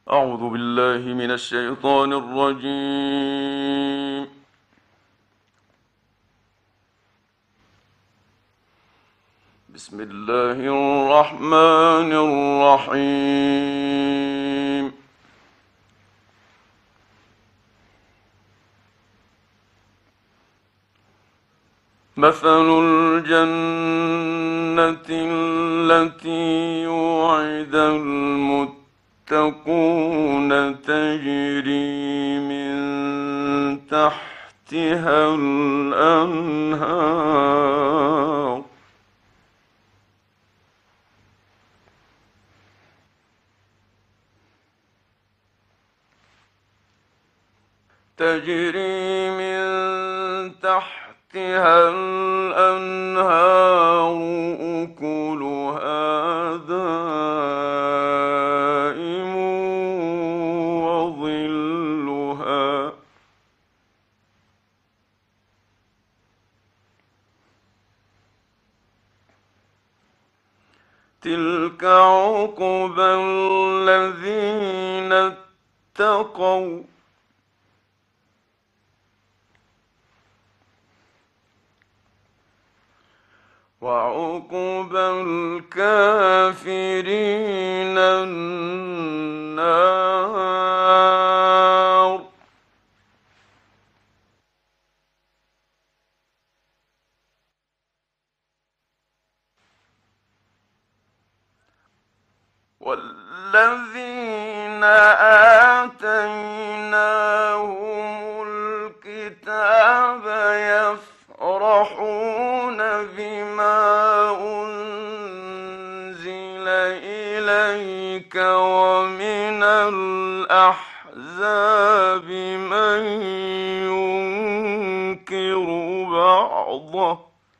أعوذ بالله من الشيطان الرجيم. بسم الله الرحمن الرحيم. مثل الجنة التي وعد المتقون تجري من تحتها الأنهار تجري من تحتها الأنهار أكلها دائم وظلها تلك عقبى الذين اتقوا وعقبى الكافرين النار. والذين آتيناهم الكتاب يفرحون بما أنزل إليك ومن الأحزاب من ينكر بعضه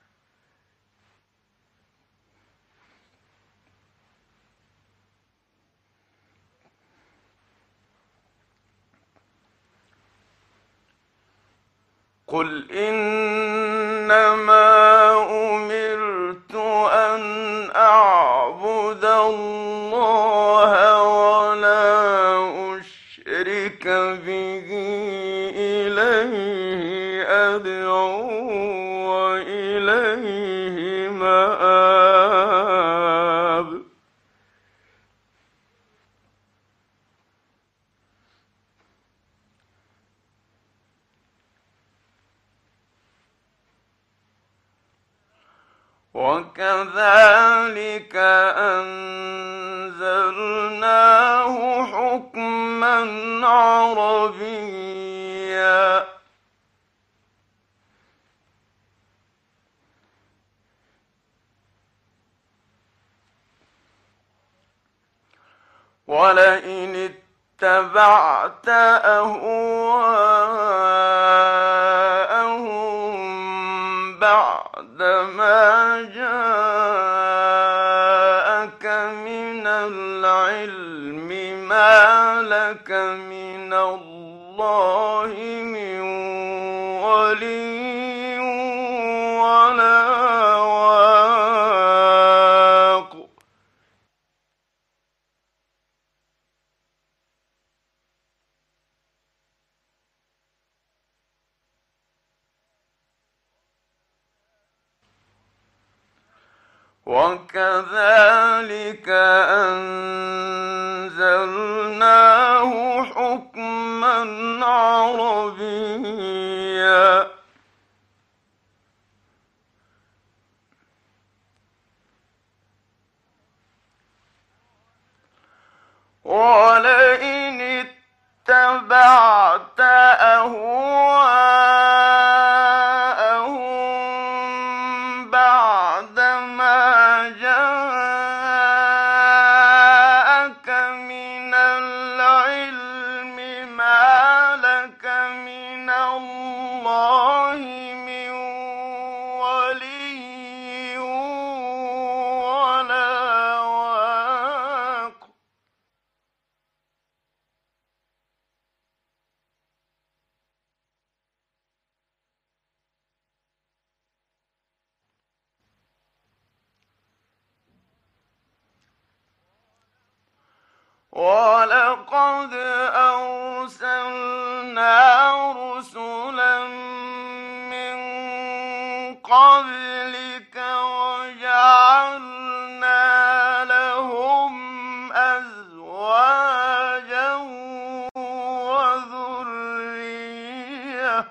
قل إنما أمرت أن أعبد الله ولا أشرك به إليه أدعو وإليه مآب. وكذلك أنزلناه حكما عربيا ولئن اتبعت أهواءهم بعدما جاءك من العلم ما لك من الله من ولي ولا واق. وكذلك أنزلناه حكما عربيا ولئن اتبعت أهواءهم بعدما جاءك من العلم ما لك من الله من ولي ولا واق. ولقد أرسلنا رسلا من قبلك وجعلنا لهم أزواجا وذرية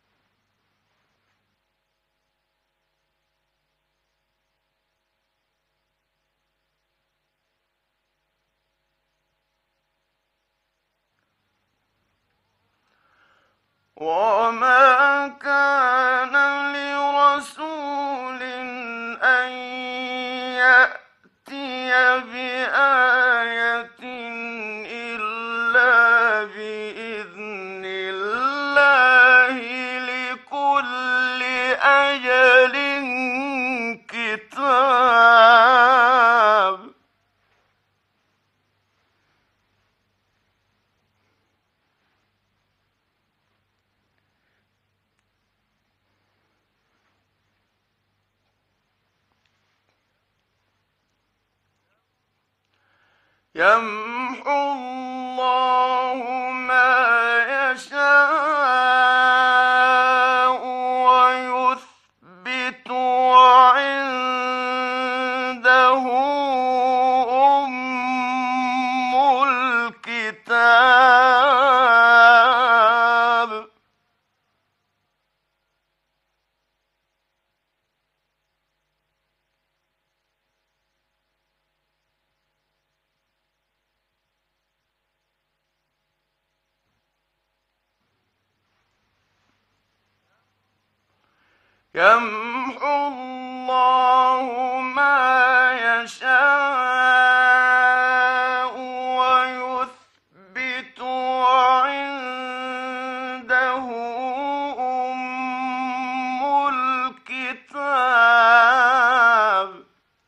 وما كان لرسول أن يأتي بآية إلا بإذن الله لكل أجل كتاب يمحو الله ما يشاء ويثبت وعنده أم الكتاب يمحو الله ما يشاء ويثبت وعنده أم الكتاب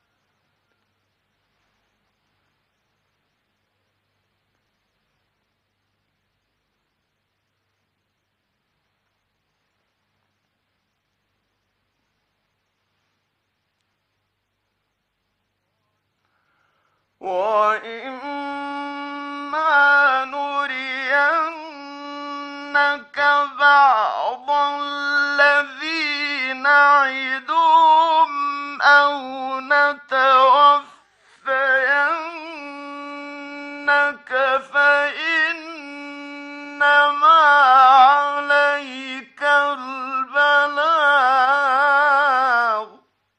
وإما نرينك بعض الذي نعدهم أو نتوفينك فإنما عليك البلاغ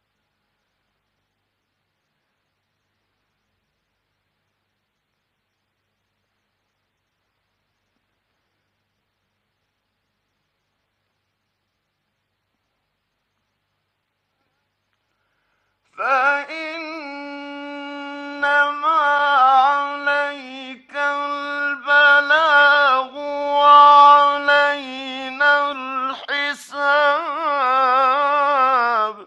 فإنما عليك البلاغ وعلينا الحساب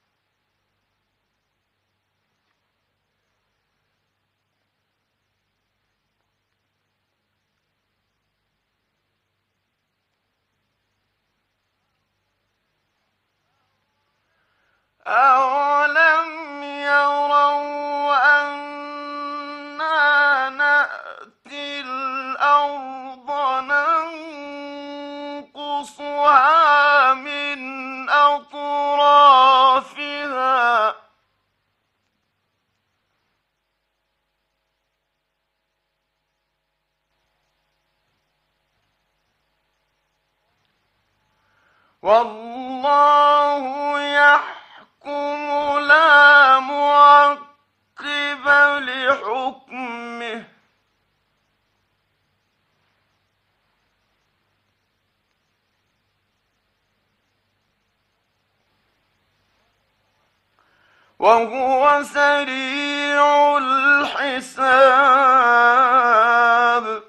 أولم يروا أنا نأتي الأرض ننقصها من أطرافها والله يحكم لا معقب لحكمه وهو سريع الحساب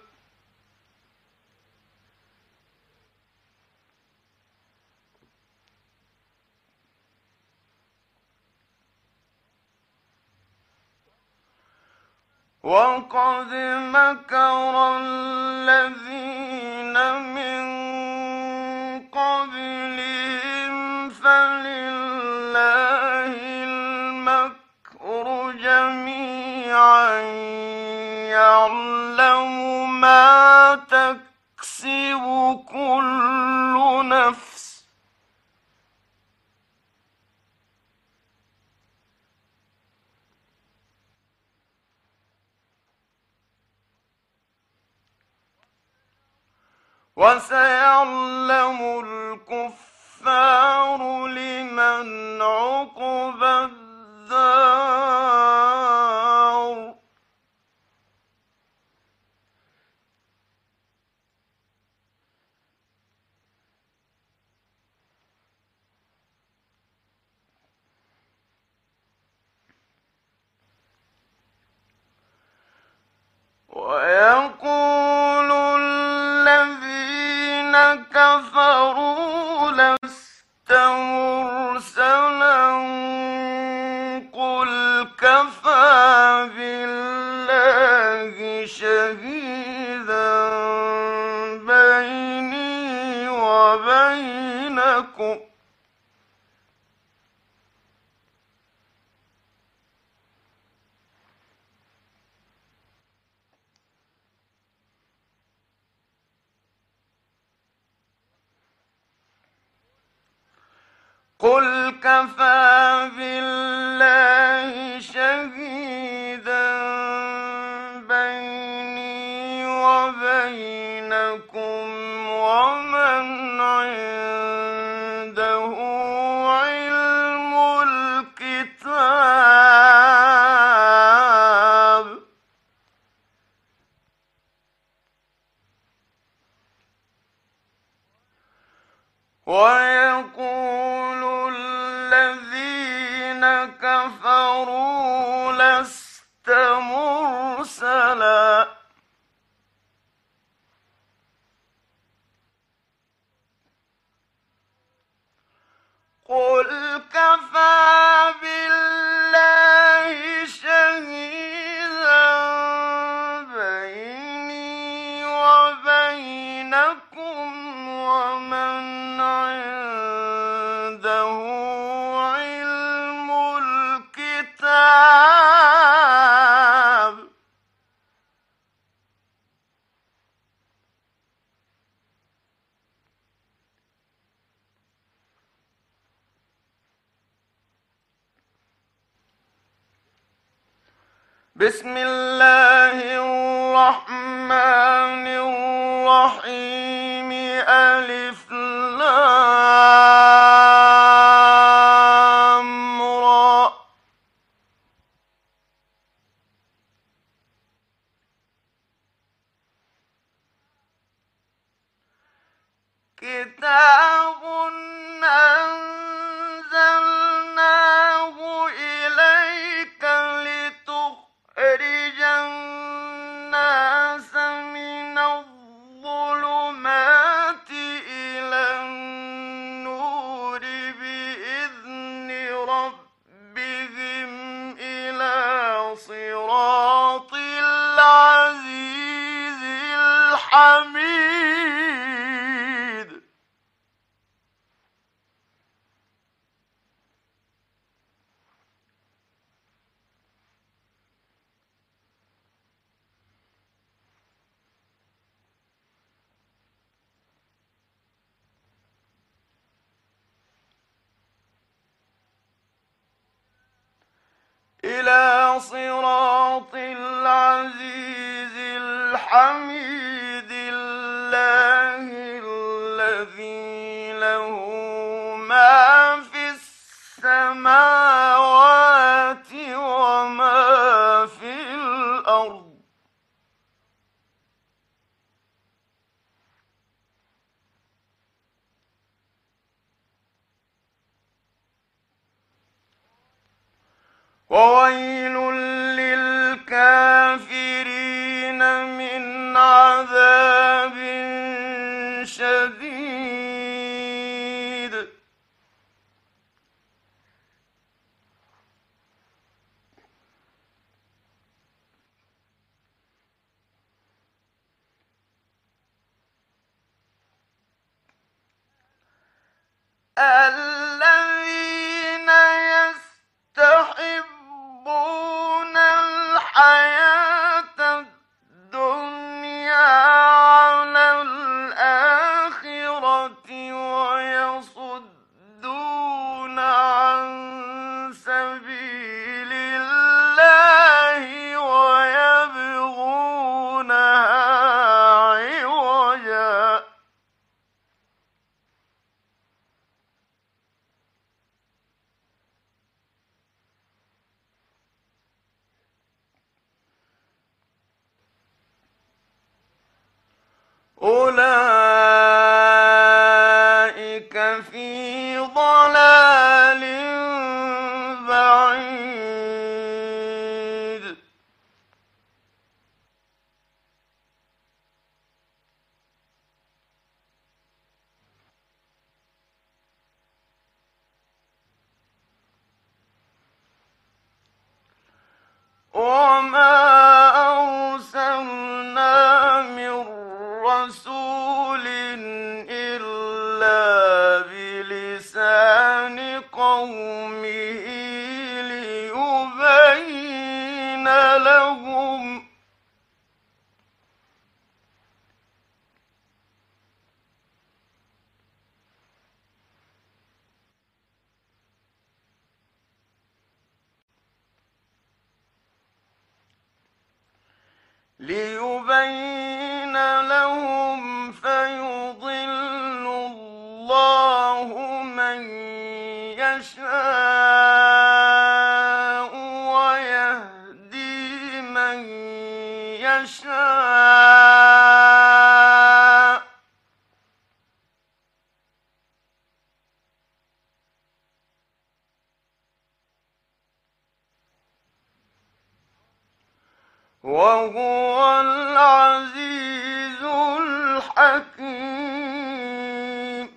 وقد مكر الذين من قبلهم فلله المكر جميعا ويعلم ما تكسب كل نفس وسيعلم الكفار لمن عقبى الدار ويقول الذين كفروا لست مرسلا قل كفى بالله شهيدا بيني وبينكم قل كفى بالله شهيدا بيني وبينكم ومن عنده علم الكتاب ويقول الذين كفروا لست مرسلا قل كفى بالله شهيدا بيني وبينكم ومن عنده علم الكتاب بسم الله الرحمن الرحيم ألف لام را كتاب أنزلناه إليك لتخرج الناس من الظلمات إلى النور بإذن ربهم إلى صراط العزيز الحميد إلى صراط العزيز الحميد الله الذي له ما في السماوات وما في الأرض وويل للكافرين من عذاب شديد الذين يستحبون الحياة وما أرسلنا من رسول إلا بلسان قومه ليبين لهم فيضل الله من يشاء ويهدي من يشاء وهو العزيز الحكيم.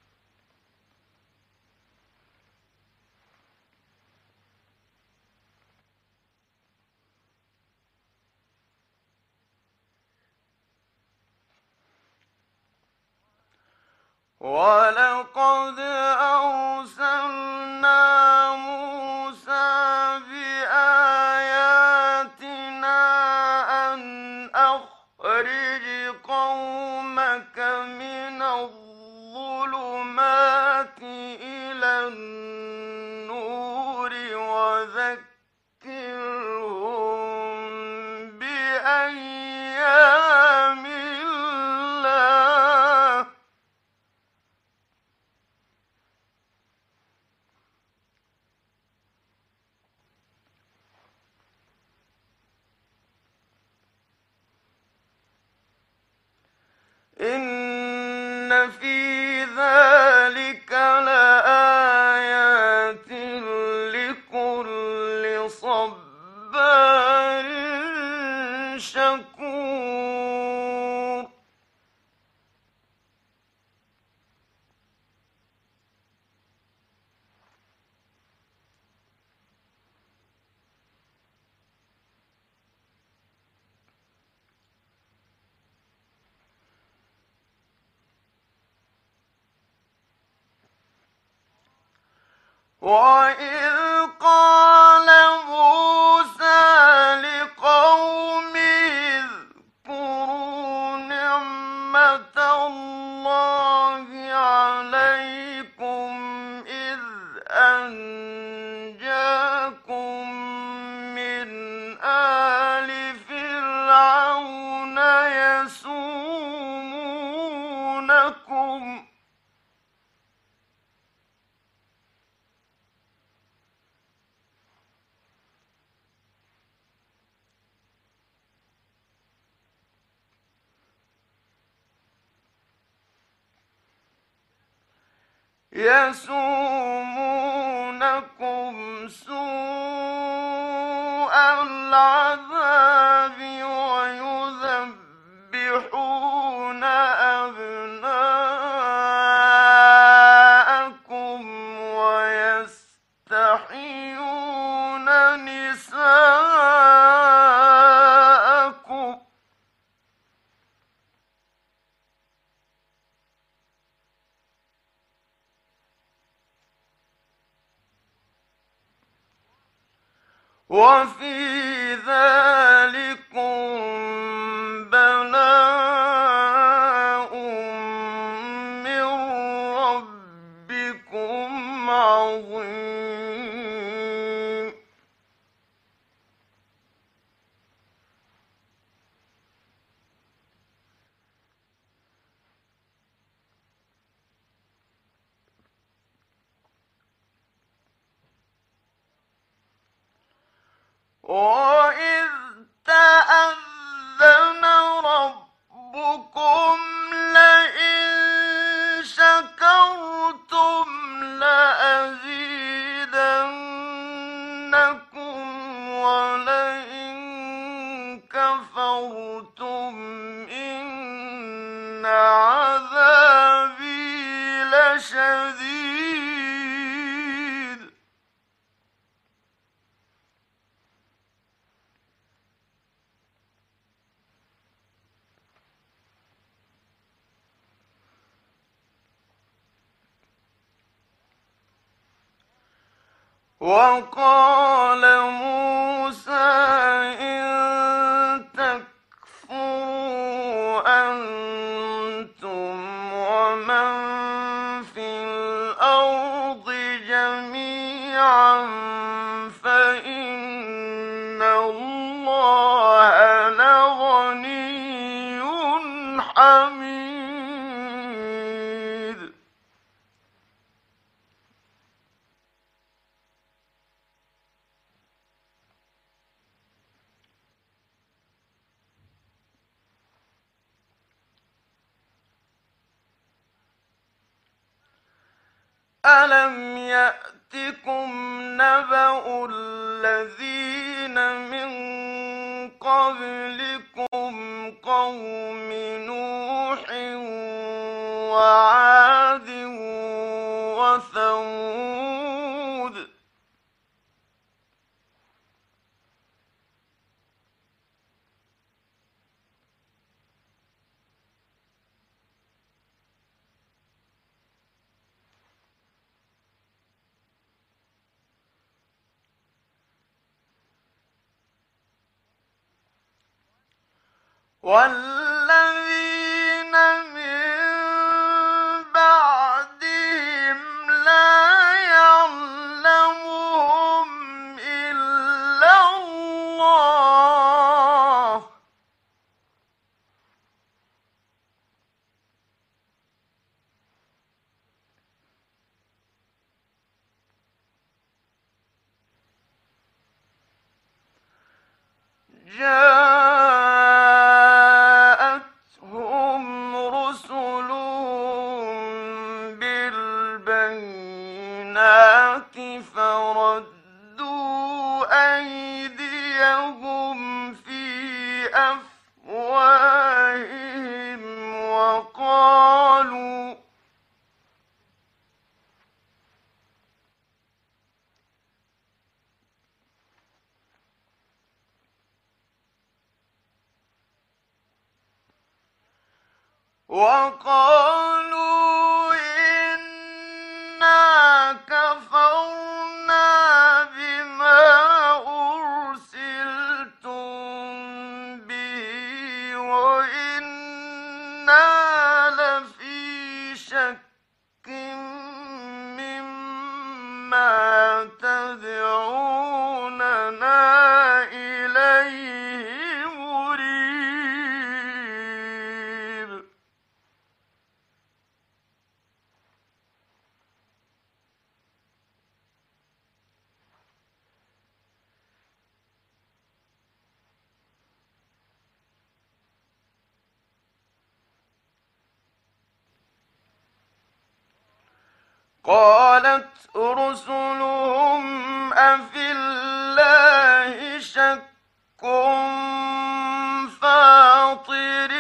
ولقد أرسلنا موسى بآياتنا أن أخرج قومك من الظلمات إلى النور وذكرهم بأيام الله إن في ذلك لآيات لكل صبار شكور. وإذ قال موسى لقومه اذكروا نعمة الله عليكم إذ أنجاكم من آل فرعون يسومونكم سوء العذاب ويذبحون أبناءكم ويستحيون نساءكم وفي ذلكم بلاء من ربكم عظيم. وإذ تأذن ربكم لئن شكرتم لأزيدنكم ولئن كفرتم إن عذابي لشديد. وقال موسى إن تكفروا أنتم ومن في الأرض جميعا فإن الله لغني حميد. ألم يأتكم نبأ الذين من قبلكم قوم نوح وعاد وثمود والذين من بعدهم لا يعلمهم إلا الله جاءتهم رسلهم بالبينات فردوا أيديهم في أفواههم وقالوا إنا كفرنا بما أرسلتم به وإنا لفي شك مما تدعوننا إليه مريب. قالت رسلهم أفي الله شك فاطر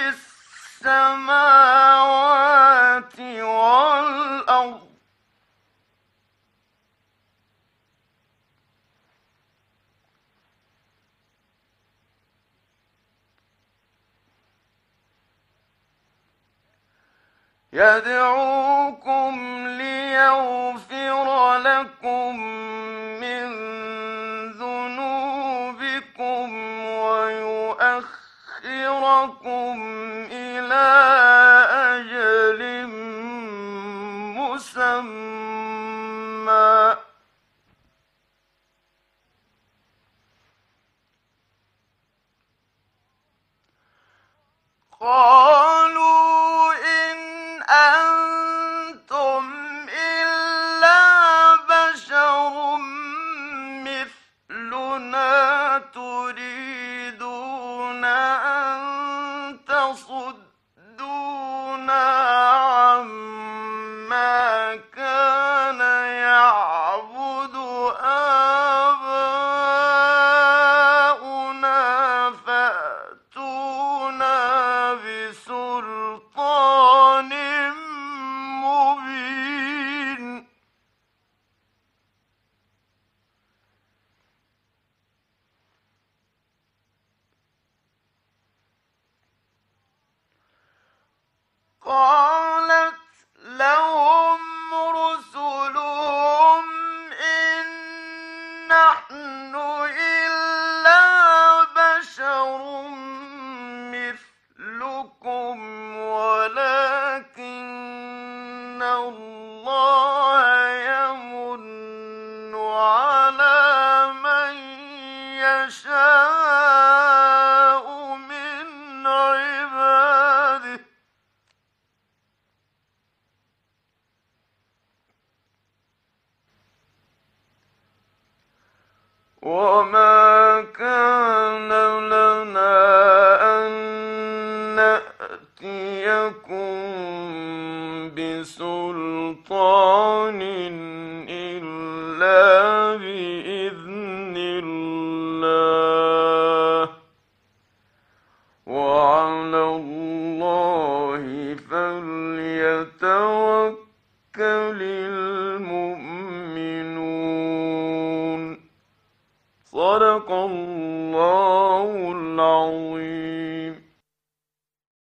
السماوات والأرض يدعوكم ليغفر لكم من ذنوبكم ويؤخركم إلى أجل مسمى قالوا إن أنتم إلا بشر مثلنا تريدون أن تصدونا عما كان يعبد آباؤنا فأتونا بسلطان عباده. وما كان لنا أن نأتيكم بسلطان إلا بإذن الله، وعلى الله فليتوكل المؤمنون. صدق الله.